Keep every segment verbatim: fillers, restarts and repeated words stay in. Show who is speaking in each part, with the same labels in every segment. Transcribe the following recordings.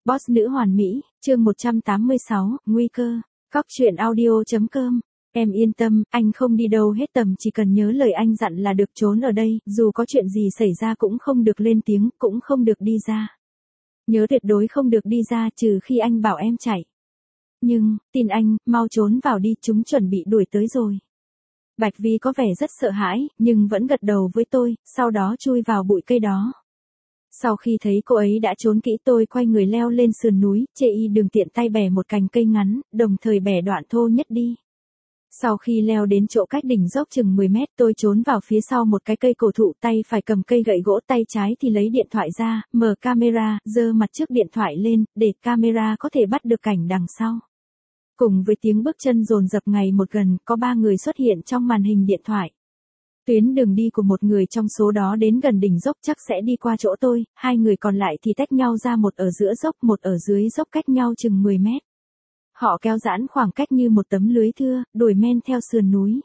Speaker 1: Boss nữ hoàn mỹ, chương một trăm tám mươi sáu, nguy cơ. Cóc truyện audio chấm com. Em yên tâm, anh không đi đâu hết, tầm chỉ cần nhớ lời anh dặn là được, trốn ở đây, dù có chuyện gì xảy ra cũng không được lên tiếng, cũng không được đi ra. Nhớ tuyệt đối không được đi ra trừ khi anh bảo em chạy. Nhưng, tin anh, mau trốn vào đi, chúng chuẩn bị đuổi tới rồi. Bạch Vi có vẻ rất sợ hãi, nhưng vẫn gật đầu với tôi, sau đó chui vào bụi cây đó. Sau khi thấy cô ấy đã trốn kỹ, tôi quay người leo lên sườn núi, chê y đường tiện tay bẻ một cành cây ngắn, đồng thời bẻ đoạn thô nhất đi. Sau khi leo đến chỗ cách đỉnh dốc chừng mười mét, tôi trốn vào phía sau một cái cây cổ thụ, tay phải cầm cây gậy gỗ, tay trái thì lấy điện thoại ra, mở camera, giơ mặt trước điện thoại lên, để camera có thể bắt được cảnh đằng sau. Cùng với tiếng bước chân dồn dập ngày một gần, có ba người xuất hiện trong màn hình điện thoại. Tuyến đường đi của một người trong số đó đến gần đỉnh dốc chắc sẽ đi qua chỗ tôi, hai người còn lại thì tách nhau ra, một ở giữa dốc, một ở dưới dốc, cách nhau chừng mười mét. Họ kéo giãn khoảng cách như một tấm lưới thưa, đuổi men theo sườn núi.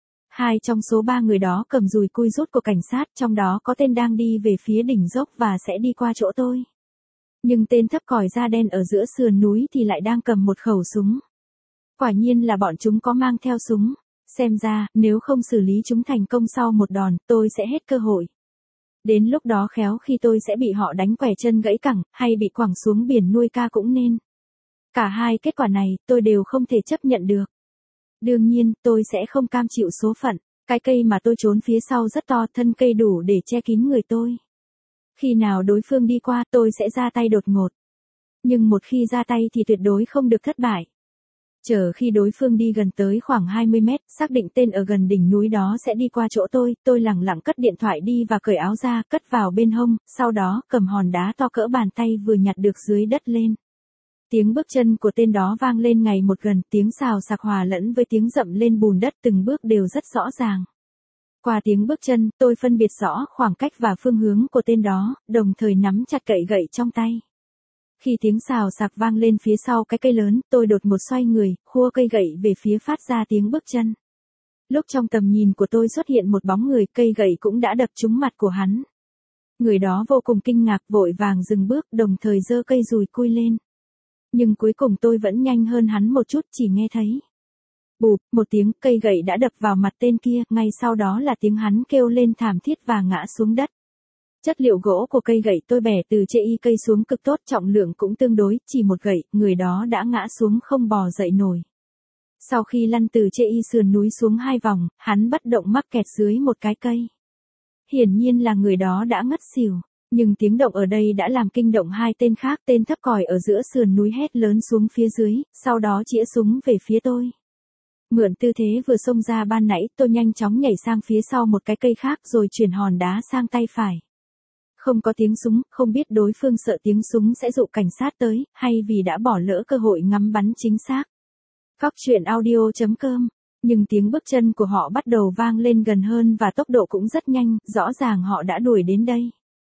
Speaker 1: Hai trong số ba người đó cầm dùi cui rút của cảnh sát, trong đó có tên đang đi về phía đỉnh dốc và sẽ đi qua chỗ tôi. Nhưng tên thấp còi da đen ở giữa sườn núi thì lại đang cầm một khẩu súng. Quả nhiên là bọn chúng có mang theo súng. Xem ra, nếu không xử lý chúng thành công sau một đòn, tôi sẽ hết cơ hội. Đến lúc đó khéo khi tôi sẽ bị họ đánh quẻ chân gãy cẳng, hay bị quẳng xuống biển nuôi ca cũng nên. Cả hai kết quả này, tôi đều không thể chấp nhận được. Đương nhiên, tôi sẽ không cam chịu số phận. Cái cây mà tôi trốn phía sau rất to, thân cây đủ để che kín người tôi. Khi nào đối phương đi qua, tôi sẽ ra tay đột ngột. Nhưng một khi ra tay thì tuyệt đối không được thất bại. Chờ khi đối phương đi gần tới khoảng hai mươi mét, xác định tên ở gần đỉnh núi đó sẽ đi qua chỗ tôi, tôi lẳng lặng cất điện thoại đi và cởi áo ra, cất vào bên hông, sau đó cầm hòn đá to cỡ bàn tay vừa nhặt được dưới đất lên. Tiếng bước chân của tên đó vang lên ngày một gần, tiếng xào xạc hòa lẫn với tiếng dậm lên bùn đất, từng bước đều rất rõ ràng. Qua tiếng bước chân, tôi phân biệt rõ khoảng cách và phương hướng của tên đó, đồng thời nắm chặt cậy gậy trong tay. Khi tiếng xào xạc vang lên phía sau cái cây lớn, tôi đột ngột xoay người, khua cây gậy về phía phát ra tiếng bước chân. Lúc trong tầm nhìn của tôi xuất hiện một bóng người, cây gậy cũng đã đập trúng mặt của hắn. Người đó vô cùng kinh ngạc, vội vàng dừng bước, đồng thời giơ cây dùi cui lên. Nhưng cuối cùng tôi vẫn nhanh hơn hắn một chút, chỉ nghe thấy bụp, một tiếng, cây gậy đã đập vào mặt tên kia, ngay sau đó là tiếng hắn kêu lên thảm thiết và ngã xuống đất. Chất liệu gỗ của cây gậy tôi bẻ từ chê y cây xuống cực tốt, trọng lượng cũng tương đối, chỉ một gậy, người đó đã ngã xuống không bò dậy nổi. Sau khi lăn từ chê y sườn núi xuống hai vòng, hắn bất động mắc kẹt dưới một cái cây. Hiển nhiên là người đó đã ngất xỉu, nhưng tiếng động ở đây đã làm kinh động hai tên khác, tên thấp còi ở giữa sườn núi hét lớn xuống phía dưới, sau đó chĩa súng về phía tôi. Mượn tư thế vừa xông ra ban nãy, tôi nhanh chóng nhảy sang phía sau một cái cây khác rồi chuyển hòn đá sang tay phải. Không có tiếng súng, không biết đối phương sợ tiếng súng sẽ dụ cảnh sát tới, hay vì đã bỏ lỡ cơ hội ngắm bắn chính xác. Cóc truyện audio chấm com. Nhưng tiếng bước chân của họ bắt đầu vang lên gần hơn và tốc độ cũng rất nhanh, rõ ràng họ đã đuổi đến đây.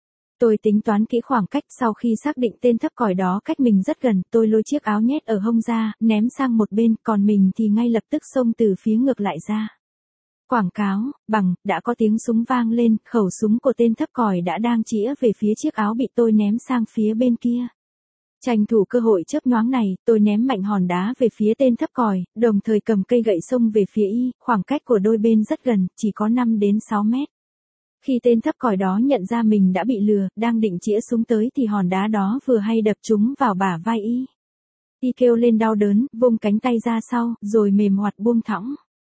Speaker 1: Tôi tính toán kỹ khoảng cách, sau khi xác định tên thấp còi đó cách mình rất gần, tôi lôi chiếc áo nhét ở hông ra, ném sang một bên, còn mình thì ngay lập tức xông từ phía ngược lại ra. Quảng cáo, bằng, đã có tiếng súng vang lên, khẩu súng của tên thấp còi đã đang chĩa về phía chiếc áo bị tôi ném sang phía bên kia. Tranh thủ cơ hội chớp nhoáng này, tôi ném mạnh hòn đá về phía tên thấp còi, đồng thời cầm cây gậy xông về phía y, khoảng cách của đôi bên rất gần, chỉ có năm đến sáu mét. Khi tên thấp còi đó nhận ra mình đã bị lừa, đang định chĩa súng tới thì hòn đá đó vừa hay đập trúng vào bả vai y. Y kêu lên đau đớn, vung cánh tay ra sau, rồi mềm hoạt buông thõng.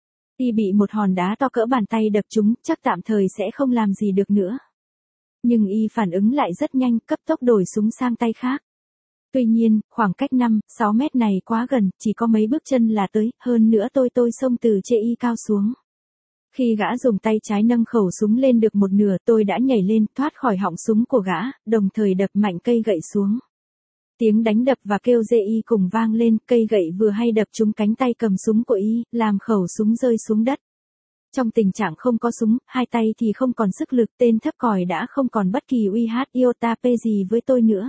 Speaker 1: Y bị một hòn đá to cỡ bàn tay đập trúng, chắc tạm thời sẽ không làm gì được nữa. Nhưng y phản ứng lại rất nhanh, cấp tốc đổi súng sang tay khác. Tuy nhiên, khoảng cách năm, sáu mét này quá gần, chỉ có mấy bước chân là tới, hơn nữa tôi tôi xông từ chê y cao xuống. Khi gã dùng tay trái nâng khẩu súng lên được một nửa, tôi đã nhảy lên, thoát khỏi họng súng của gã, đồng thời đập mạnh cây gậy xuống. Tiếng đánh đập và kêu dê y cùng vang lên, cây gậy vừa hay đập trúng cánh tay cầm súng của y, làm khẩu súng rơi xuống đất. Trong tình trạng không có súng, hai tay thì không còn sức lực, tên thấp còi đã không còn bất kỳ uy hiếp iota p gì với tôi nữa.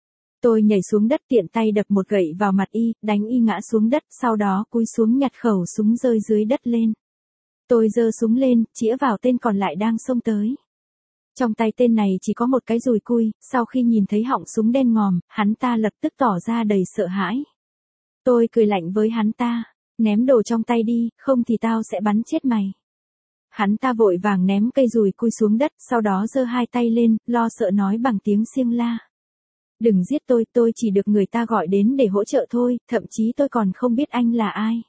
Speaker 1: Tôi nhảy xuống đất, tiện tay đập một gậy vào mặt y, đánh y ngã xuống đất, sau đó cúi xuống nhặt khẩu súng rơi dưới đất lên. Tôi giơ súng lên, chĩa vào tên còn lại đang xông tới. Trong tay tên này chỉ có một cái dùi cui, sau khi nhìn thấy họng súng đen ngòm, hắn ta lập tức tỏ ra đầy sợ hãi. Tôi cười lạnh với hắn ta, ném đồ trong tay đi, không thì tao sẽ bắn chết mày. Hắn ta vội vàng ném cây dùi cui xuống đất, sau đó giơ hai tay lên, lo sợ nói bằng tiếng Xiêng La. Đừng giết tôi, tôi chỉ được người ta gọi đến để hỗ trợ thôi, thậm chí tôi còn không biết anh là ai.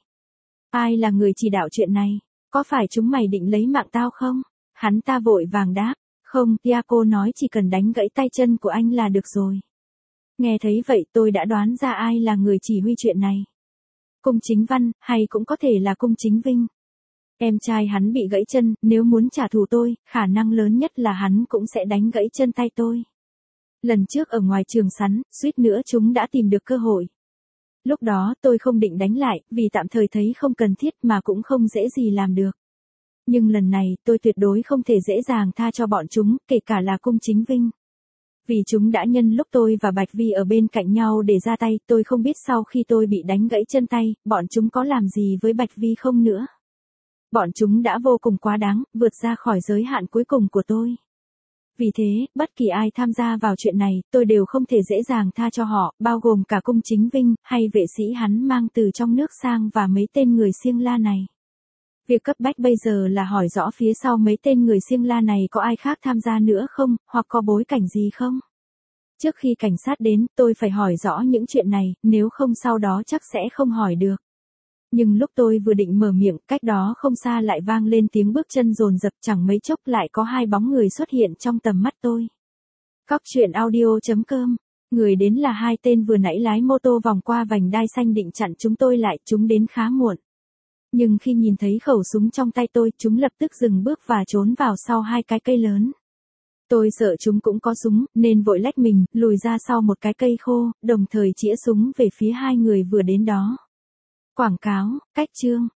Speaker 1: Ai là người chỉ đạo chuyện này? Có phải chúng mày định lấy mạng tao không? Hắn ta vội vàng đáp. Không, Tiago nói chỉ cần đánh gãy tay chân của anh là được rồi. Nghe thấy vậy tôi đã đoán ra ai là người chỉ huy chuyện này. Cung Chính Văn, hay cũng có thể là Cung Chính Vinh. Em trai hắn bị gãy chân, nếu muốn trả thù tôi, khả năng lớn nhất là hắn cũng sẽ đánh gãy chân tay tôi. Lần trước ở ngoài trường sắn, suýt nữa chúng đã tìm được cơ hội. Lúc đó tôi không định đánh lại, vì tạm thời thấy không cần thiết mà cũng không dễ gì làm được. Nhưng lần này tôi tuyệt đối không thể dễ dàng tha cho bọn chúng, kể cả là Cung Chính Vinh. Vì chúng đã nhân lúc tôi và Bạch Vi ở bên cạnh nhau để ra tay, tôi không biết sau khi tôi bị đánh gãy chân tay, bọn chúng có làm gì với Bạch Vi không nữa. Bọn chúng đã vô cùng quá đáng, vượt ra khỏi giới hạn cuối cùng của tôi. Vì thế, bất kỳ ai tham gia vào chuyện này, tôi đều không thể dễ dàng tha cho họ, bao gồm cả Cung Chính Vinh, hay vệ sĩ hắn mang từ trong nước sang và mấy tên người Xiêng La này. Việc cấp bách bây giờ là hỏi rõ phía sau mấy tên người Xiêng La này có ai khác tham gia nữa không, hoặc có bối cảnh gì không. Trước khi cảnh sát đến, tôi phải hỏi rõ những chuyện này, nếu không sau đó chắc sẽ không hỏi được. Nhưng lúc tôi vừa định mở miệng, cách đó không xa lại vang lên tiếng bước chân dồn dập, chẳng mấy chốc lại có hai bóng người xuất hiện trong tầm mắt tôi. Cóc truyện audio chấm com. Người đến là hai tên vừa nãy lái mô tô vòng qua vành đai xanh định chặn chúng tôi lại, chúng đến khá muộn. Nhưng khi nhìn thấy khẩu súng trong tay tôi, chúng lập tức dừng bước và trốn vào sau hai cái cây lớn. Tôi sợ chúng cũng có súng, nên vội lách mình, lùi ra sau một cái cây khô, đồng thời chĩa súng về phía hai người vừa đến đó. Quảng cáo, cách chương.